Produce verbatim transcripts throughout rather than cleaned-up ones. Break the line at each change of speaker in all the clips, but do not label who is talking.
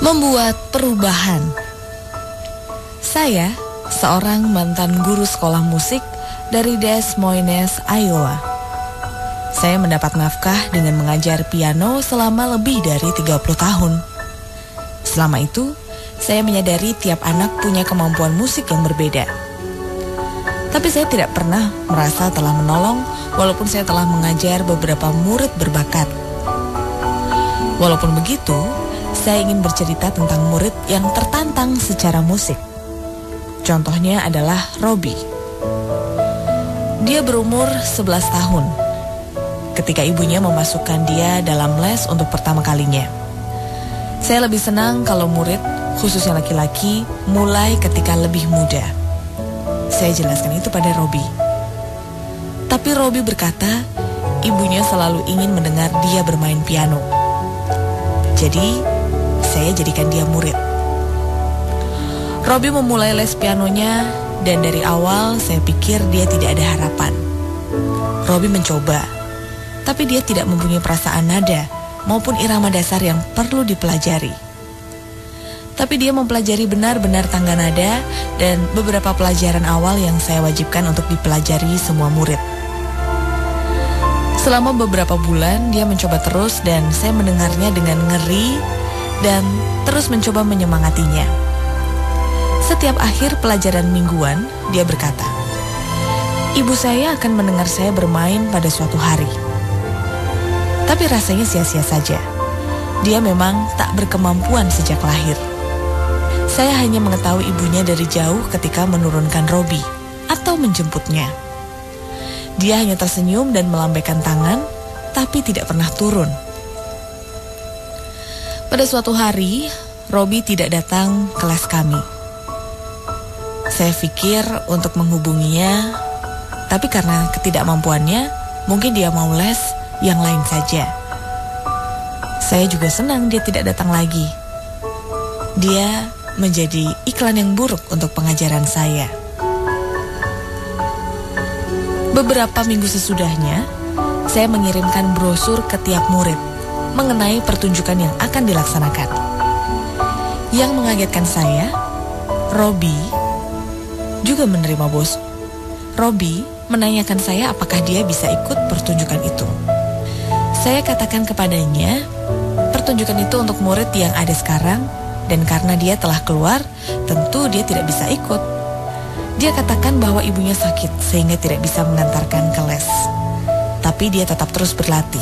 Membuat perubahan. Saya seorang mantan guru sekolah musik dari Des Moines, Iowa. Saya mendapat nafkah dengan mengajar piano selama lebih dari tiga puluh tahun. Selama itu, saya menyadari tiap anak punya kemampuan musik yang berbeda. Tapi saya tidak pernah merasa telah menolong walaupun saya telah mengajar beberapa murid berbakat. Walaupun begitu, saya ingin bercerita tentang murid yang tertantang secara musik. Contohnya adalah Robbie. Dia berumur sebelas tahun ketika ibunya memasukkan dia dalam les untuk pertama kalinya. Saya lebih senang kalau murid, khususnya laki-laki, mulai ketika lebih muda. Saya jelaskan itu pada Robbie. Tapi Robbie berkata, ibunya selalu ingin mendengar dia bermain piano. Jadi, saya jadikan dia murid. Robbie memulai les pianonya dan dari awal saya pikir dia tidak ada harapan. Robbie mencoba, tapi dia tidak mempunyai perasaan nada maupun irama dasar yang perlu dipelajari. Tapi dia mempelajari benar-benar tangga nada dan beberapa pelajaran awal yang saya wajibkan untuk dipelajari semua murid. Selama beberapa bulan dia mencoba terus dan saya mendengarnya dengan ngeri dan terus mencoba menyemangatinya. Setiap akhir pelajaran mingguan, dia berkata, "Ibu saya akan mendengar saya bermain pada suatu hari." Tapi rasanya sia-sia saja. Dia memang tak berkemampuan sejak lahir. Saya hanya mengetahui ibunya dari jauh ketika menurunkan Robbie atau menjemputnya. Dia hanya tersenyum dan melambaikan tangan, tapi tidak pernah turun. Pada suatu hari, Robbie tidak datang ke les kami. Saya pikir untuk menghubunginya, tapi karena ketidakmampuannya, mungkin dia mau les yang lain saja. Saya juga senang dia tidak datang lagi. Dia menjadi iklan yang buruk untuk pengajaran saya. Beberapa minggu sesudahnya, saya mengirimkan brosur ke tiap murid mengenai pertunjukan yang akan dilaksanakan. Yang mengagetkan saya, Robbie juga menerima bos. Robbie menanyakan saya apakah dia bisa ikut pertunjukan itu. Saya katakan kepadanya, pertunjukan itu untuk murid yang ada sekarang, dan karena dia telah keluar, tentu dia tidak bisa ikut. Dia katakan bahwa ibunya sakit sehingga tidak bisa mengantarkan ke les. Tapi dia tetap terus berlatih.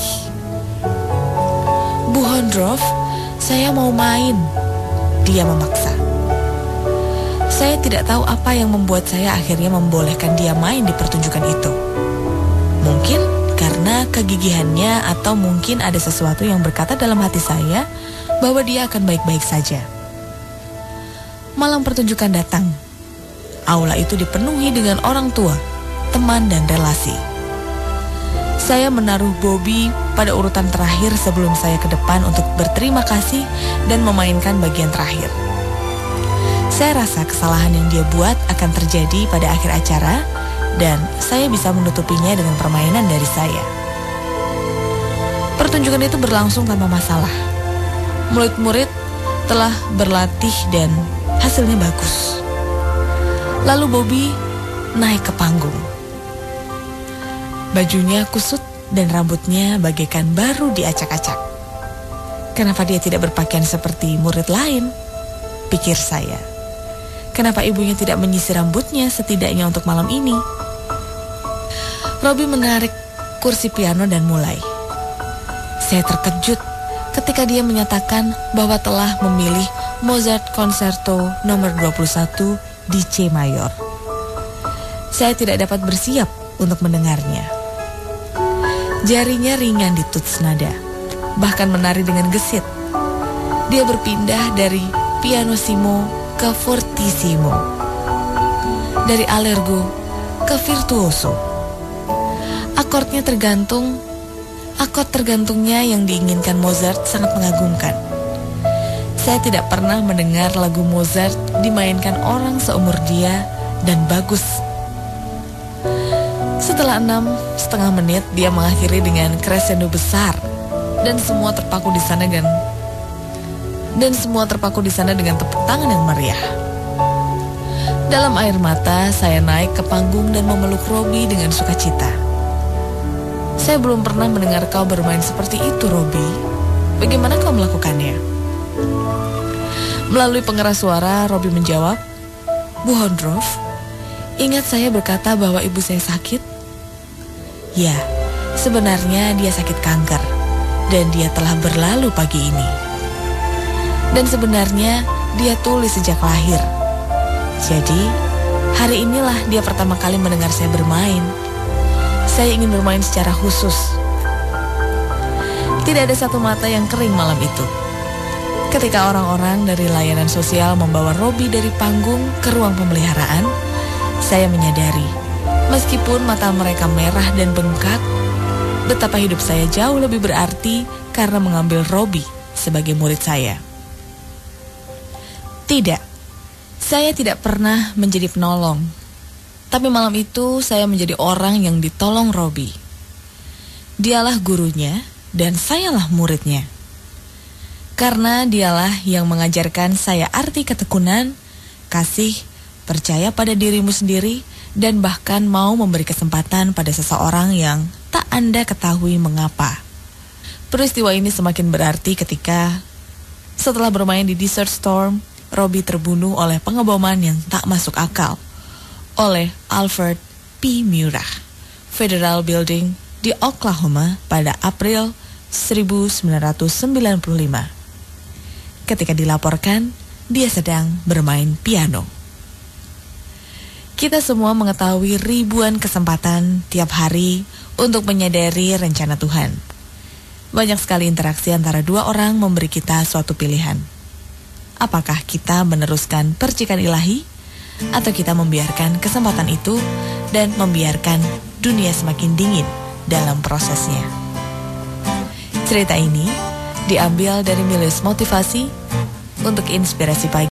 "Bu Hondroff, saya mau main," dia memaksa. Saya tidak tahu apa yang membuat saya akhirnya membolehkan dia main di pertunjukan itu. Mungkin karena kegigihannya atau mungkin ada sesuatu yang berkata dalam hati saya bahwa dia akan baik-baik saja. Malam pertunjukan datang. Aula itu dipenuhi dengan orang tua, teman, dan relasi. Saya menaruh Bobby pada urutan terakhir sebelum saya ke depan untuk berterima kasih dan memainkan bagian terakhir. Saya rasa kesalahan yang dia buat akan terjadi pada akhir acara dan saya bisa menutupinya dengan permainan dari saya. Pertunjukan itu berlangsung tanpa masalah. Murid-murid telah berlatih dan hasilnya bagus. Lalu Bobby naik ke panggung. Bajunya kusut dan rambutnya bagaikan baru diacak-acak. Kenapa dia tidak berpakaian seperti murid lain? Pikir saya. Kenapa ibunya tidak menyisir rambutnya setidaknya untuk malam ini? Robbie menarik kursi piano dan mulai. Saya terkejut ketika dia menyatakan bahwa telah memilih Mozart Concerto nomor dua puluh satu di C mayor. Saya tidak dapat bersiap untuk mendengarnya. Jarinya ringan di tuts nada, bahkan menari dengan gesit. Dia berpindah dari pianissimo ke fortissimo, dari allegro ke virtuoso. Akordnya tergantung, akord tergantungnya yang diinginkan Mozart sangat mengagumkan. Saya tidak pernah mendengar lagu Mozart dimainkan orang seumur dia dan bagus. Setelah enam setengah menit, dia mengakhiri dengan crescendo besar dan semua terpaku di sana dan dan semua terpaku di sana dengan tepuk tangan yang meriah. Dalam air mata, saya naik ke panggung dan memeluk Robby dengan sukacita. Saya belum pernah mendengar kau bermain seperti itu, Robby. Bagaimana kau melakukannya? Melalui pengeras suara, Robby menjawab, Bu Hondrof, ingat saya berkata bahwa ibu saya sakit? Ya, sebenarnya dia sakit kanker, dan dia telah berlalu pagi ini. Dan sebenarnya dia tuli sejak lahir. Jadi, hari inilah dia pertama kali mendengar saya bermain. Saya ingin bermain secara khusus. Tidak ada satu mata yang kering malam itu. Ketika orang-orang dari layanan sosial membawa Robby dari panggung ke ruang pemeliharaan, saya menyadari, meskipun mata mereka merah dan bengkak, betapa hidup saya jauh lebih berarti karena mengambil Robby sebagai murid saya. Tidak, saya tidak pernah menjadi penolong. Tapi malam itu saya menjadi orang yang ditolong Robby. Dialah gurunya dan sayalah muridnya. Karena dialah yang mengajarkan saya arti ketekunan, kasih, percaya pada dirimu sendiri, dan bahkan mau memberi kesempatan pada seseorang yang tak Anda ketahui mengapa. Peristiwa ini semakin berarti ketika setelah bermain di Desert Storm, Robby terbunuh oleh pengeboman yang tak masuk akal oleh Alfred P. Murrah, Federal Building di Oklahoma pada April seribu sembilan ratus sembilan puluh lima. Ketika dilaporkan, dia sedang bermain piano. Kita semua mengetahui ribuan kesempatan tiap hari untuk menyadari rencana Tuhan. Banyak sekali interaksi antara dua orang memberi kita suatu pilihan. Apakah kita meneruskan percikan ilahi, atau kita membiarkan kesempatan itu dan membiarkan dunia semakin dingin dalam prosesnya? Cerita ini diambil dari Milius Motivasi untuk inspirasi pagi.